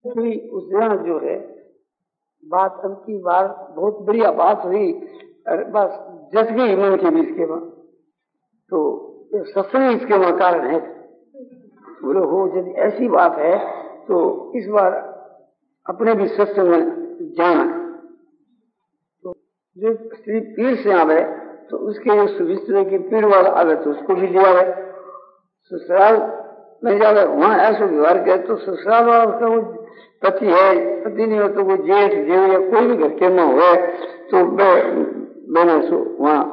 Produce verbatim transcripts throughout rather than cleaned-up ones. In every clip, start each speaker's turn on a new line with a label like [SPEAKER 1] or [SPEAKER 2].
[SPEAKER 1] उस दिन जो है बात अब की बार बहुत बढ़िया बात हुई, बस जस गई मन के बीच के बाद, तो सत्संग इसके वहां कारण है। बोले हो यदि ऐसी बात है तो इस बार अपने भी सत्संग में जाना। तो जो स्त्री पीर से आवे तो उसके जो सुविस्तर की पीर वाला आवे तो उसको भी दिया है। ससुराल में जावे वहां ऐसा व्यवहार किया तो ससुराल वाला उसका वो पति है, पति नहीं हो तो वो जेठ जेव या कोई भी घर के में हो तो मैंने वहां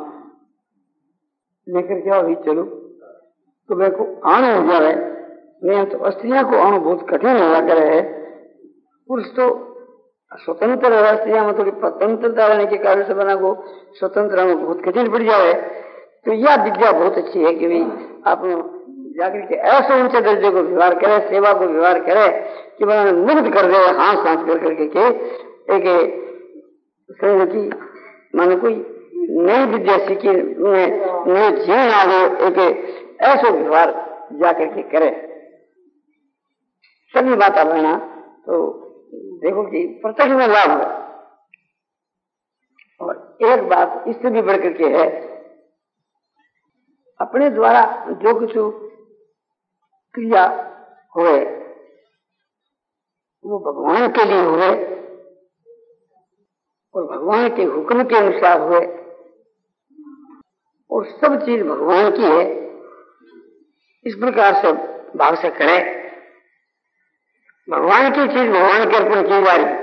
[SPEAKER 1] लेकर क्या हुई चलो तो मैं को आना हो जाए। नहीं तो स्त्रियों को आना बहुत कठिन हुआ करे है। पुरुष तो स्वतंत्र है, स्त्रियों में थोड़ी स्वतंत्रता रहने के कारण से बना को स्वतंत्र में बहुत कठिन पड़ जाए। तो यह विद्या बहुत अच्छी है कि भाई आप जाकर के ऐसे ऊंचे दर्जे को व्यवहार करे, सेवा को व्यवहार करे कि बना मुक्त कर दे, हाथ सांस कर करके के एक संघ की माने कोई नई विद्या सीखी, नई जीवन आ गए, एक ऐसा व्यवहार जाकर के करे। सभी बात लेना तो देखो कि प्रत्यक्ष में लाभ है। और एक बात इससे भी बढ़कर के है, अपने द्वारा जो कुछ क्रिया हुए वो भगवान के लिए हुए और भगवान के हुक्म के अनुसार हुए और सब चीज भगवान की है, इस प्रकार से भाव से करे। भगवान की चीज भगवान के अर्पण की जा रही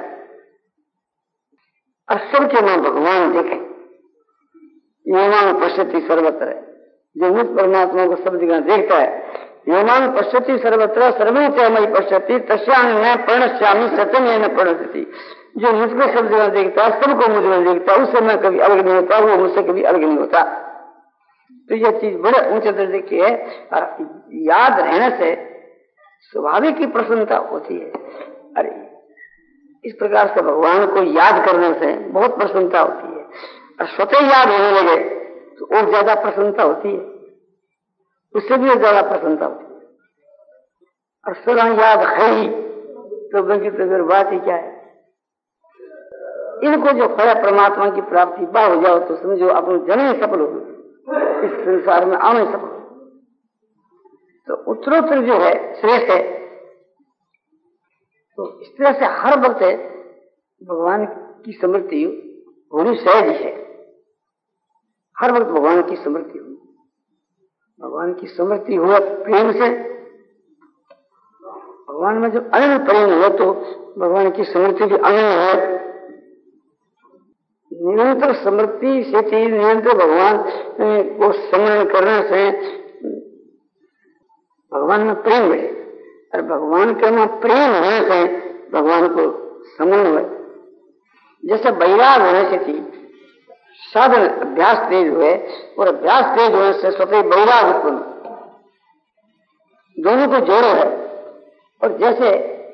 [SPEAKER 1] और सबके नाम भगवान देखे। योमान पश्यति सर्वत्र, जो मुझ परमात्मा को सब जगह देखता है। योमान पश्यति सर्वत्र सर्वं च मयि पश्यति तस्यां न प्रणश्यामि सत्यं न प्रणश्यति। जो मुझको सब जगह देखता है, सबको मुझ में देखता है, उससे मैं कभी अलग नहीं होता, वो मुझसे कभी अलग नहीं होता। तो यह चीज बड़े ऊंचे दर्जे की है और याद रहने से स्वाभाविक की प्रसन्नता होती है। अरे इस प्रकार से भगवान को याद करने से बहुत प्रसन्नता होती है और स्वतः याद होने लगे तो और ज्यादा प्रसन्नता होती है, उससे भी ज्यादा प्रसन्नता होती है। और सदा याद है ही तो बल्कि तो फिर बात ही क्या है। इनको जो खोया परमात्मा की प्राप्ति बा हो जाओ तो समझो अपने जन्म सफल हो, इस संसार में आने सफल। तो उत्तरोत्तर जो है श्रेष्ठ है। तो इस तरह से हर वक्त भगवान की स्मृति होनी सहज है। हर वक्त भगवान की स्मृति हो, भगवान की स्मृति हो प्रेम से। भगवान में जो अनन्य प्रेम हो तो भगवान की स्मृति भी अनन्य है। निरंतर स्मृति से चीज निरंतर भगवान को स्मरण करने से भगवान में प्रेम मिले और भगवान के में प्रेम होने से भगवान को समझ हुए। जैसे वैराग होने से थी साधन अभ्यास तेज हुए और अभ्यास तेज होने से स्वतः वैराग उत्पन्न, दोनों को जोड़ो है। और जैसे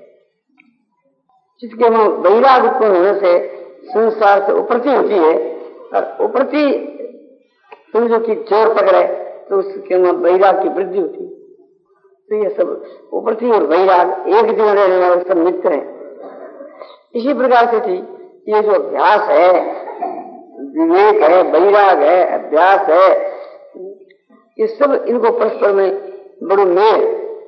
[SPEAKER 1] जिसके में वैराग उत्पन्न होने से संसार से उपरती होती है और उपरती समझो कि जोर पकड़े तो उसके में वैराग की वृद्धि होती है। तो ये सब उपरती और वैराग एक दिन रहने वाले सब मित्र हैं। इसी प्रकार से थी ये जो अभ्यास है, विवेक है, वैराग है, अभ्यास है, ये सब इनको परस्पर में बड़ो मेल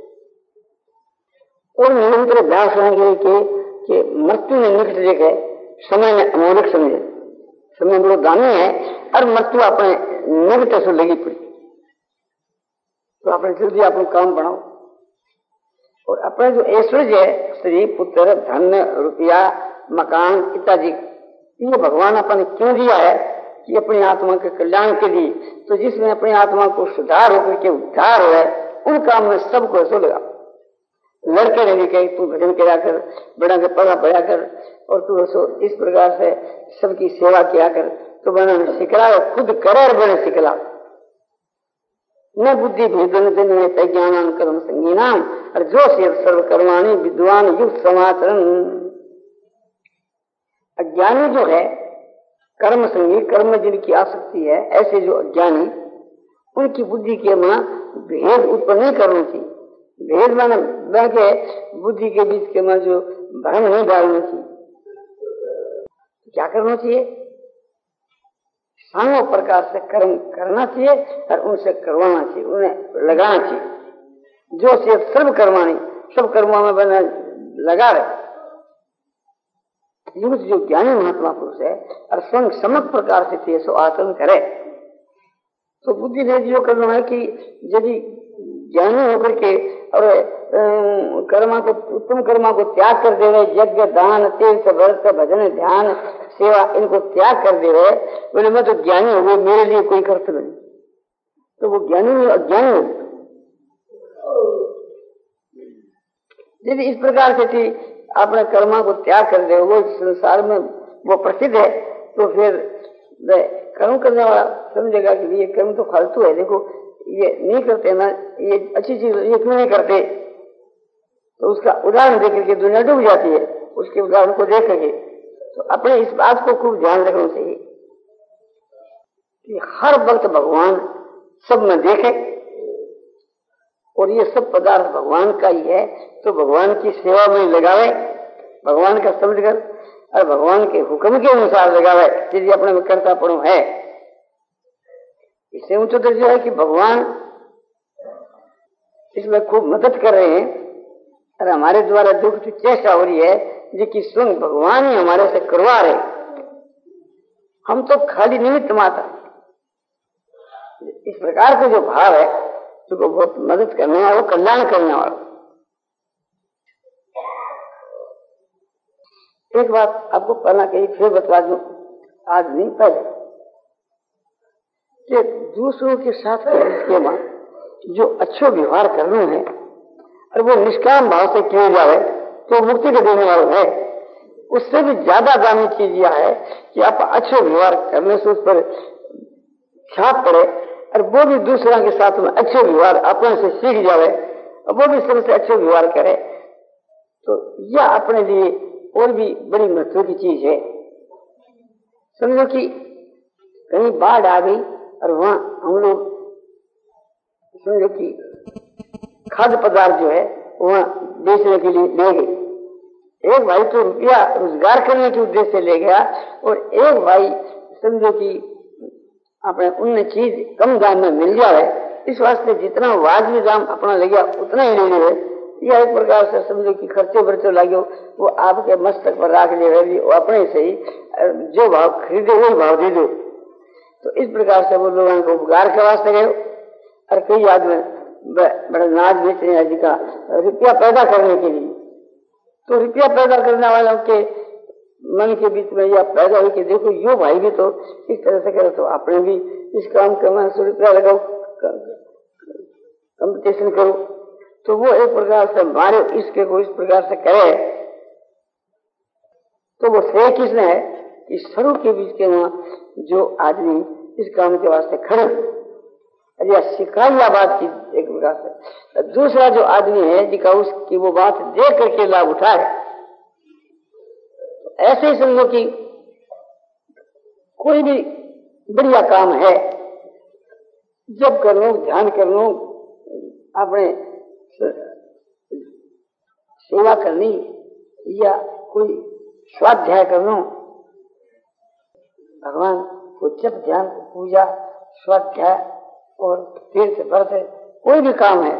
[SPEAKER 1] और निरंतर अभ्यास होंगे कि, कि मृत्यु ने निकट देखे, समय में अमोलक समझे। समय बड़ो दानी है और मृत्यु अपने निकट से लगी पड़ी तो अपने जल्दी अपना काम बढ़ाओ और अपने जो ऐश्वर्य है, स्त्री पुत्र धन रुपया मकान इत्यादि, ये भगवान अपन क्यों दिया है कि अपनी आत्मा के कल्याण के लिए। तो जिसमें अपनी आत्मा को सुधार होकर के उद्धार हो उन काम में सबको ऐसा लगा। लड़के रहने के तू भजन किया कर, बड़ा के पढ़ा पढ़ा कर और तू ऐसो इस प्रकार से सबकी सेवा किया कर। तो बना सिखला खुद करे और बने सिखला न बुद्धि भेदन दिन में तज्ञान कर्म संगीनाम और जो सर्व कर्माणी विद्वान युक्त समाचरण। अज्ञानी जो है कर्म संगी, कर्म में जिनकी आसक्ति है, ऐसे जो अज्ञानी उनकी बुद्धि के मां भेद उत्पन्न नहीं करनी चाहिए। भेद माने के बुद्धि के बीच के मां जो भ्रम नहीं डालना चाहिए। क्या करना चाहिए? सामो प्रकार से कर्म करना चाहिए और उनसे करवाना चाहिए, उन्हें लगाना चाहिए। जो सिर्फ सर्व कर्माणी सब कर्मों में बना लगा रहे, जो ज्ञानी महात्मा पुरुष है और स्वयं समग्र प्रकार से थे सो आचरण करे। तो बुद्धि ने जो करना है कि यदि ज्ञानी होकर के और कर्मा को उत्तम कर्मा को त्याग कर दे रहे, यज्ञ दान तीर्थ व्रत भजन ध्यान सेवा इनको त्याग कर दे रहे, बोले मैं तो ज्ञानी हो गए, मेरे लिए कोई कर्तव्य नहीं, तो वो ज्ञानी अज्ञानी हो। यदि इस प्रकार से थी अपने कर्मा को त्याग कर दे, वो संसार में वो प्रसिद्ध है, तो फिर कर्म करने वाला समझेगा कि ये कर्म तो फालतू है, देखो ये नहीं करते ना, ये अच्छी चीज ये क्यों नहीं करते। तो उसका उदाहरण देख करके दुनिया डूब जाती है, उसके उदाहरण को देख करके। तो अपने इस बात को खूब ध्यान रखना चाहिए कि हर वक्त भगवान सब में देखे और ये सब पदार्थ भगवान का ही है, तो भगवान की सेवा में लगावे, भगवान का समझकर और भगवान के हुक्म के अनुसार लगावे, यदि अपने में कर्तापणु है। इससे ऊंचा दर्जा है कि भगवान इसमें खूब मदद कर रहे हैं और हमारे द्वारा जो कुछ चेष्टा हो रही है जो कि स्वयं भगवान ही हमारे से करवा रहे, हम तो खाली निमित्त मात्र। इस प्रकार का जो भाव है तो को बहुत मदद करने वाला, वो कल्याण करने वाला। एक बात आपको पहला कही फिर बता दूं, आज नहीं पहले, कि दूसरों के साथ इसके बाद जो अच्छो व्यवहार करना है और वो निष्काम भाव से किया जाए तो मुक्ति को देने वाला है। उससे भी ज्यादा दामी चीज यह है कि आप अच्छे व्यवहार करने से उस पर छाप पड़े और वो भी दूसरा के साथ में अच्छे व्यवहार अपने से सीख जाए और वो भी सबसे अच्छे व्यवहार करे, तो यह अपने लिए और भी बड़ी महत्व की चीज है। समझो कि कहीं बाढ़ आ गई और वहां हम लोग समझो कि खाद्य पदार्थ जो है वहां बेचने के लिए ले गए। एक भाई तो रुपया रोजगार करने के उद्देश्य से ले गया और एक भाई समझो कि अपने उन चीज कम दाम में मिल जाए, इस वास्ते जितना वाजिब दाम अपना ले गया उतना ही ले ले। यह एक प्रकार से समझो कि खर्चे बर्चे लगे वो आपके मस्तक पर राख ले रहे, वो अपने से ही जो भाव खरीदे वही भाव दे दो। तो इस प्रकार से वो लोगों को उपकार के वास्ते गए और कई आदमी बड़े नाच बेचने आदि का रुपया पैदा करने के लिए, तो रुपया पैदा करने वालों के मन के बीच में यह पैदा हुई कि देखो यो भाई भी तो इस तरह से करे, तो आपने भी इस काम करना, सौ रुपया लगाओ, कंपटीशन करो। तो वो एक प्रकार से मारे इसके को इस प्रकार से करे, तो वो श्रेय किसने है कि सरू के बीच के वहां जो आदमी इस काम के वास्ते खड़े या सिखाया बात की एक प्रकार से, दूसरा जो आदमी है जिका उसकी वो बात देख करके लाभ उठाए। ऐसे ही समझो कि कोई भी बढ़िया काम है, जब कर लो ध्यान कर लो, अपने सेवा करनी या कोई स्वाध्याय करना, भगवान को जब ध्यान पूजा स्वाध्याय और तीर्थ व्रत कोई भी काम है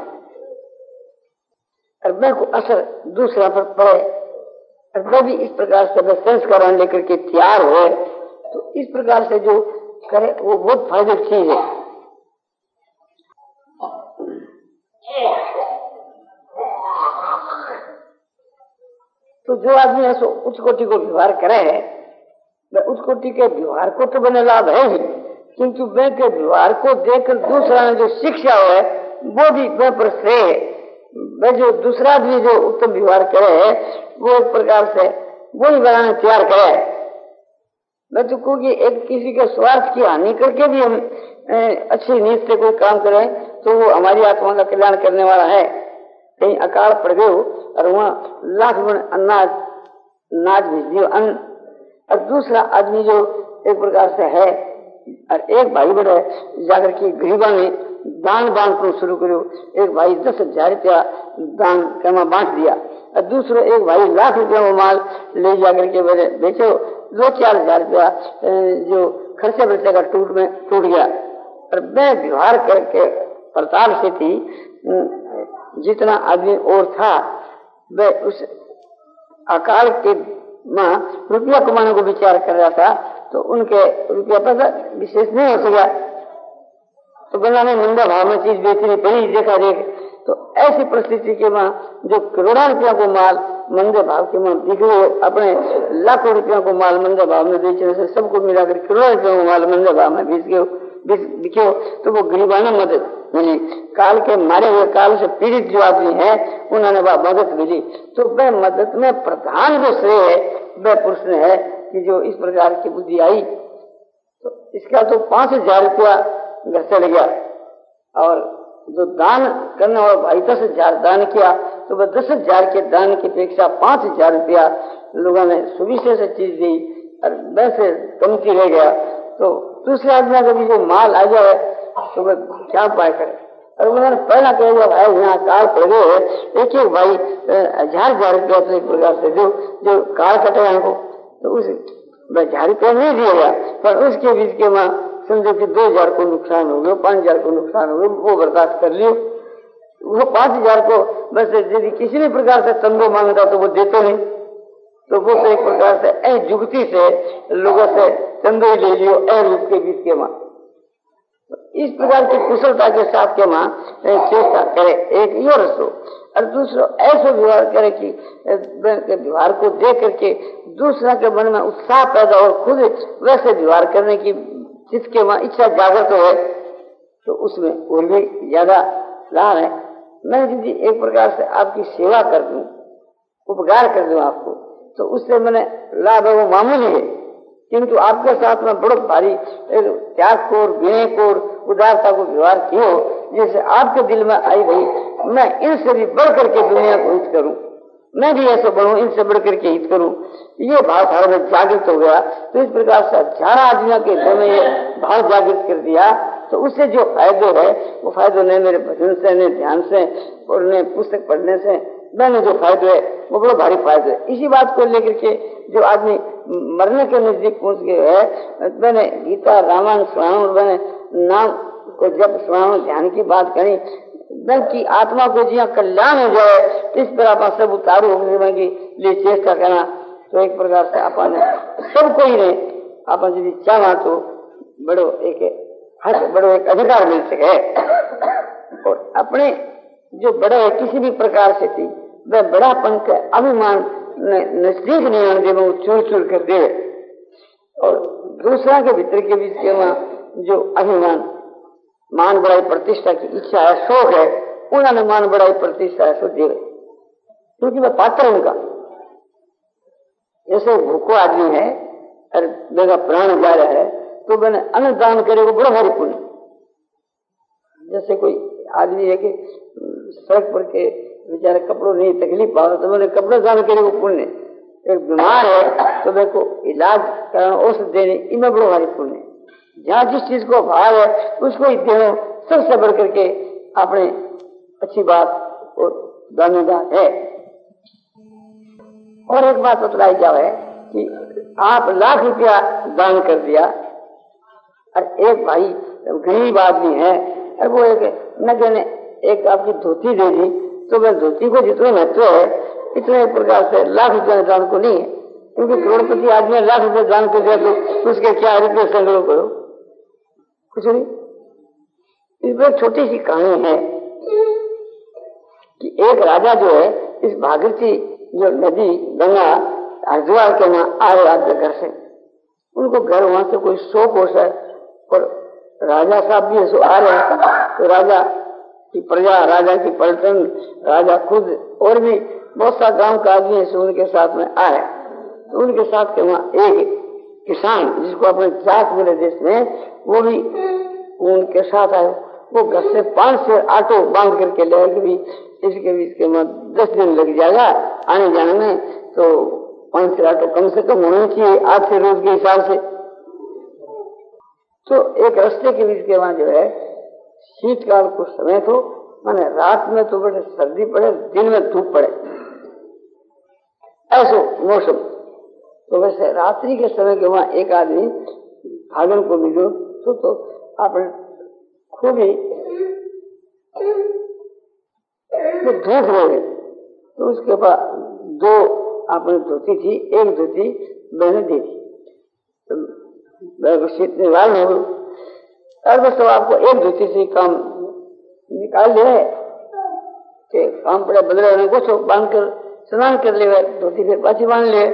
[SPEAKER 1] और मैं को असर दूसरा पर पड़े और मैं भी इस प्रकार से संस्कार लेकर के तैयार हो, तो इस प्रकार से जो करे वो बहुत फायदे की चीज है। तो जो आदमी ऐसा उच्च कोटि को व्यवहार करे है, वह उच्च कोटि के व्यवहार को तो बने लाभ है ही, किंतु वे के व्यवहार को देखकर दूसरा ने जो शिक्षा है वो भी वे पर श्रेय है। वह जो दूसरा आदमी जो उत्तम व्यवहार करे है वो एक प्रकार से वो ही बनाने तैयार करे। मैं तो कहूँ कि एक किसी के स्वार्थ की हानि करके भी हम अच्छी नीति से कोई काम करें तो वो हमारी आत्मा का कल्याण करने वाला है। कहीं अकाल पड़ गए हो और वहाँ लाख गुण अनाज नाज भेज दियो अन्न, और दूसरा आदमी जो एक प्रकार से है और एक भाई बड़े जाकर के गरीबा ने दान बांटना शुरू करो, एक भाई दस हजार रुपया दान करना बांट दिया और दूसरा एक भाई लाख रुपया वो माल ले जाकर के मेरे बेचो, दो चार हजार रुपया जो खर्चे बर्चे का टूट में टूट गया। और मैं व्यवहार करके प्रताप से थी, जितना आदमी और था वह उस अकाल के माँ रुपया कमाने को विचार कर रहा था, तो उनके रुपया पैसा विशेष नहीं हो सका, तो बनाने मंदा भाव में चीज बेचनी पड़ी देखा देख। तो ऐसी परिस्थिति के माँ जो करोड़ों रुपया को माल मंदे भाव के माँ बिक गए, अपने लाखों रुपया को माल मंदे भाव में बेचने से सबको मिलाकर करोड़ों रुपया को माल मंदे भाव में बेच गए बिके, तो वो गरीबाना मदद मिली। काल के मारे हुए काल से पीड़ित जो आदमी है उन्होंने वह मदद मिली। तो वह मदद में प्रधान जो श्रेय है वह पुरुष ने है कि जो इस प्रकार की बुद्धि आई। तो इसका तो पांच हजार रुपया घर से ले गया, और जो दान करने वाला भाई दस हजार दान किया, तो वह दस हजार के दान की अपेक्षा पांच हजार रुपया लोगों ने सुविशेष से चीज दी और वैसे कमती रह गया। तो दूसरे आदमी का भी जो माल आ जाए तो वह क्या उपाय करे। और उन्होंने पहला कह दिया भाई यहाँ काल पड़ गए, एक एक भाई हजार हजार रुपया से एक प्रकार से जो जो काल कटे हमको, तो उस हजार रुपया नहीं दिया गया, पर उसके बीच के वहां समझो कि दो हजार को नुकसान हो गया, पांच हजार को नुकसान हो गया, वो बर्दाश्त कर लियो। वो पांच हजार को बस यदि किसी भी प्रकार से चंदो मांगता तो वो देते नहीं, तो वो तो एक प्रकार से ऐ जुगती से लोगों से चंदो ही ले लियो ऐ रूप के बीच के मां। इस प्रकार की कुशलता के साथ के मां चेष्टा करे, एक यो रसो, और दूसरा ऐसा व्यवहार करे कि व्यवहार को देख करके दूसरा के मन में उत्साह पैदा और खुद वैसे व्यवहार करने की जिसके वहां इच्छा जागृत हो, तो उसमें और भी ज्यादा लाभ है। मैं यदि एक प्रकार से आपकी सेवा कर दूं, उपकार कर दूं आपको, तो उससे मैंने लाभ है वो मामूली है, किंतु आपके साथ में बड़ो भारी त्याग को और विनय को और उदारता को व्यवहार किया हो, जिससे आपके दिल में आई भाई मैं इनसे भी बढ़ करके दुनिया को हित करूं, मैं भी ऐसे बढ़ूं, इनसे बढ़ करके हित करूं, ये भाव हमारे में जागृत हो गया। तो इस प्रकार से हजार आदमियों के दिल में ये भाव जागृत कर दिया, तो उससे जो फायदे है वो फायदे न मेरे भजन से, न ध्यान से और न पुस्तक पढ़ने से, मैंने जो फायदे है वो बड़ा भारी फायदे है। इसी बात को लेकर के जो आदमी मरने के नजदीक पहुंच गए है, मैंने गीता रामायण स्मरण, मैंने नाम को जब स्मरण ध्यान की बात करी, की आत्मा को जिया कल्याण हो जाए, इस पर आप सब उतारू होने की लिए चेष्टा करना। तो एक प्रकार से अपन सबको ही नहीं अपन यदि चाहा तो बड़ो एक हक, बड़ो एक अधिकार मिल सके, और अपने जो बड़े है किसी भी प्रकार से थी वह बड़ापन के अभिमान नजदीक नहीं आने वो चूर चूर कर दे, और दूसरा के भीतर के बीच के वहां जो अभिमान मान बड़ाई प्रतिष्ठा की इच्छा है, शौक है, उन्होंने मान बड़ाई प्रतिष्ठा है सो दे, क्योंकि वह पात्र उनका। जैसे भूखो आदमी है और मेरा प्राण जा रहा है तो मैंने अन्न दान करे वो बड़ा भारी पुण्य। जैसे कोई आदमी है कि सड़क पर के बेचारे कपड़ों नहीं तकलीफ पाओ तो मैंने कपड़े दान करे वो पुण्य। एक बीमार है तो मेरे को इलाज कराना, औषध देने, इनमें बड़ा भारी पुण्य। जहाँ जिस चीज को भाव है उसको ही देना सबसे बढ़ करके अपने अच्छी बात और दानेदार है। और एक बात बतलाई जाए कि आप लाख रुपया दान कर दिया और एक भाई गरीब आदमी है और वो एक नगे ने एक आपकी धोती दे दी, तो वह धोती को जितना महत्व है इतने प्रकार से लाख रुपया दान को नहीं है, क्योंकि करोड़पति आदमी लाख रुपया दान कर दिया तो उसके क्या रुपये संग्रह करो, कुछ नहीं। इसमें छोटी सी कहानी है कि एक राजा जो है इस भागीरथी जो नदी गंगा हरिद्वार के ना आ रहे आपके घर से, उनको घर वहां से कोई सौ कोस है और राजा साहब भी ऐसे आ रहे हैं, तो राजा की प्रजा, राजा की पलटन, राजा खुद और भी बहुत सा गांव का आदमी ऐसे उनके साथ में आए। तो उनके साथ के वहां एक किसान जिसको अपने जात बोले देश में, वो भी उनके साथ आए। वो घर से पांच से ऑटो बांध करके ले भी इसके बीच के में दस दिन लग जाएगा आने जाने में, तो पांच से ऑटो कम से कम होने चाहिए आज से रोज के हिसाब से। तो एक रास्ते के बीच के वहां जो है शीतकाल कुछ समय तो माने रात में तो बड़े सर्दी पड़े, दिन में धूप पड़े, सो मौसम। तो वैसे रात्रि के समय के वहां एक आदमी भागन को मिलो तो, तो आपने खूब ही तो धूप हो गए। तो उसके पास दो आपने धोती थी, एक धोती मैंने दी थी, तो इतने वाल हो गए। और बस तो आपको एक धोती से काम निकाल लिया कि काम पड़े बदले कुछ बांध कर स्नान कर ले, धोती फिर पाछी बांध ले।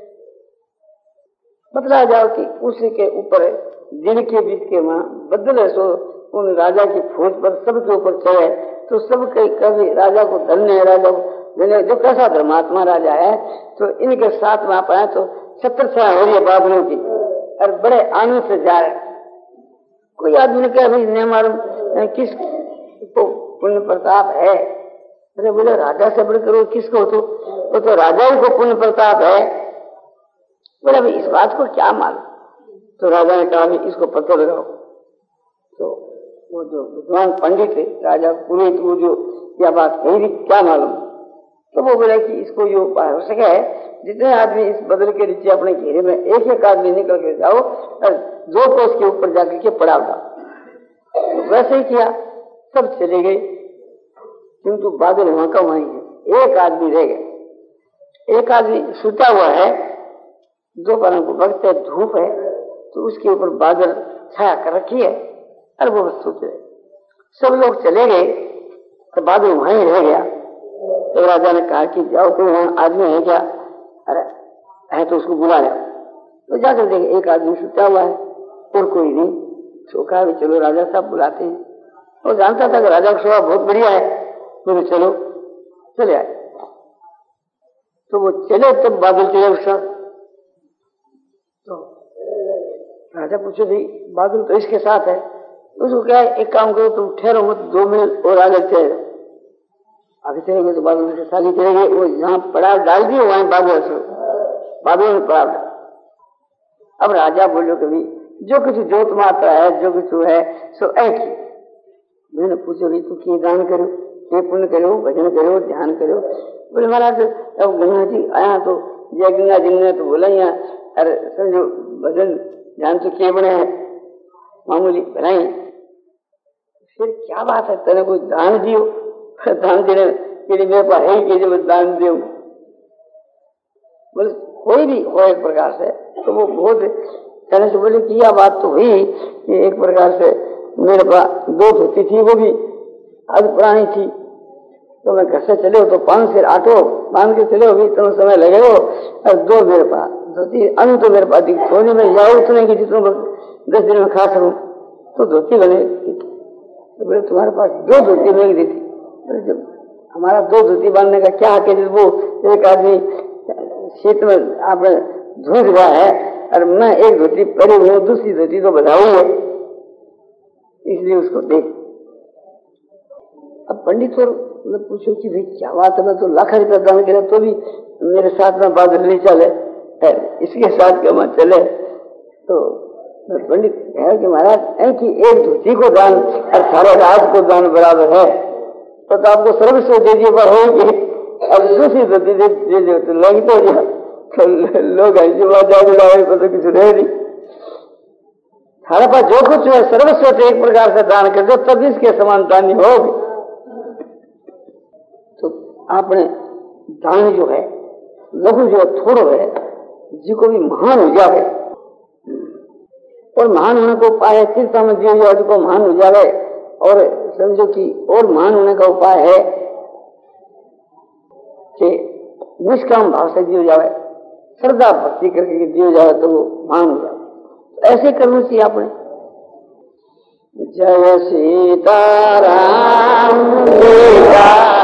[SPEAKER 1] बतला जाओ कि उसी के ऊपर दिन के बीच के वहां बदल है, सो उन राजा की फौज पर सबके ऊपर चढ़े। तो सब कभी राजा को धन्य, राजा को जो कैसा धर्मात्मा राजा है, तो इनके साथ वहां पाए तो छत्र छाया हो रही है बादलों की, और बड़े आनंद से जा रहे। कोई आदमी ने कहा भाई मालूम किस को पुण्य प्रताप है? अरे बोले राजा से बढ़कर किसको? तो वो तो राजा ही को पुण्य प्रताप है। बोले भाई इस बात को क्या मालूम? तो राजा ने कहा भाई इसको पता लगाओ। तो वो जो विद्वान पंडित है राजा पुरोहित, वो जो क्या बात कही क्या मालूम? तो वो बोले कि इसको ये उपाय हो सके है, जितने आदमी इस बदल के नीचे अपने घेरे में एक एक आदमी निकल के जाओ और दो को उसके ऊपर जाकर के पड़ा डालो। तो वैसे ही किया, सब चले गए, किंतु बादल वहां का वहीं है। एक आदमी रह गया। एक आदमी सुता हुआ है, दोपहर को वक्त है, धूप है, तो उसके ऊपर बादल छाया कर रखी है और वो बस सोच रहे। सब लोग चले गए तो बादल वहीं रह गया। तो राजा ने कहा कि जाओ कोई वहां आदमी है क्या? अरे है तो उसको बुला लिया। तो जाकर देखे एक आदमी सुता हुआ है और कोई नहीं। तो कहा भी चलो राजा साहब बुलाते हैं। वो जानता था कि राजा का स्वभाव बहुत बढ़िया है, तो चलो चले आए। तो वो चले तब बादल चले उसका। तो राजा पूछे भाई बादल तो इसके साथ है। उसको क्या है, एक काम करो तुम ठहरो मत, दो मिनट और आगे चले जाओ। आगे चलेंगे तो बादल से साली चलेंगे, वो जहाँ पड़ाव डाल दिए वहीं बादल से बादल में पड़ाव डाल। अब राजा बोलो कभी जो कुछ जोत माता है, जो कुछ है सो एक ही। मैंने पूछो भाई तू की दान करो, ये पुण्य करो, भजन करो, ध्यान करो। बोले महाराज अब गंगा जी आया तो जय गंगा जी ने तो बोला यहाँ, अरे समझो भजन ध्यान तो किए बने हैं मामूली बनाई। फिर क्या बात है, तेने कोई दान दियो? दान देने के लिए मेरे पास है कि जब दान दे। बोले कोई भी हो एक प्रकार से, तो वो बहुत कहने से बोले कि यह बात तो हुई कि एक प्रकार से मेरे पास दो धोती थी, वो भी आज पुरानी थी। तो मैं घर से चले हो तो पांच से आठो बांध के चले हो भी तो समय लगे हो, और दो मेरे पास धोती अन्न तो मेरे पास सोने में जाओ उतने की जितने दस दिन में खा सकूं तो धोती बने। तो बोले तुम्हारे पास दो धोती नहीं दी थी। जब हमारा दो धोती बांधने का क्या है? वो एक आदमी शीत में आपने धूल हुआ है और मैं एक धोती पहनी हूँ, दूसरी धोती तो बधाऊ है, इसलिए उसको देख। अब पंडित और पूछो कि भाई क्या बात है, मैं तो लाख रुपया दान किया तो भी मेरे साथ में बादल नहीं चले, इसके साथ क्यों मत चले? तो पंडित कहे कि महाराज है कि एक धोती को दान और सारे राज को दान बराबर है, तो, तो आपको सर्वस्व दे दिए पर होगी। अब दूसरी धोती दे दिए तो लगी तो लोग तो कुछ रहे नहीं। हमारे पास जो कुछ है सर्वस्व एक प्रकार से दान कर दो तब इसके समान दानी होगी। तो आपने दान जो है लघु जो थोड़ो है, जिसको भी महान हो जाए और महान होने को उपाय है तीर्थ में दिया जाए जिसको महान हो जाए। और समझो कि और महान होने का उपाय है कि निष्काम भाव से दिया जाए, श्रद्धा भक्ति करके दिया जाए तो वो महान हो जाए। ऐसे करना चाहिए आपने। जय सीताराम सीता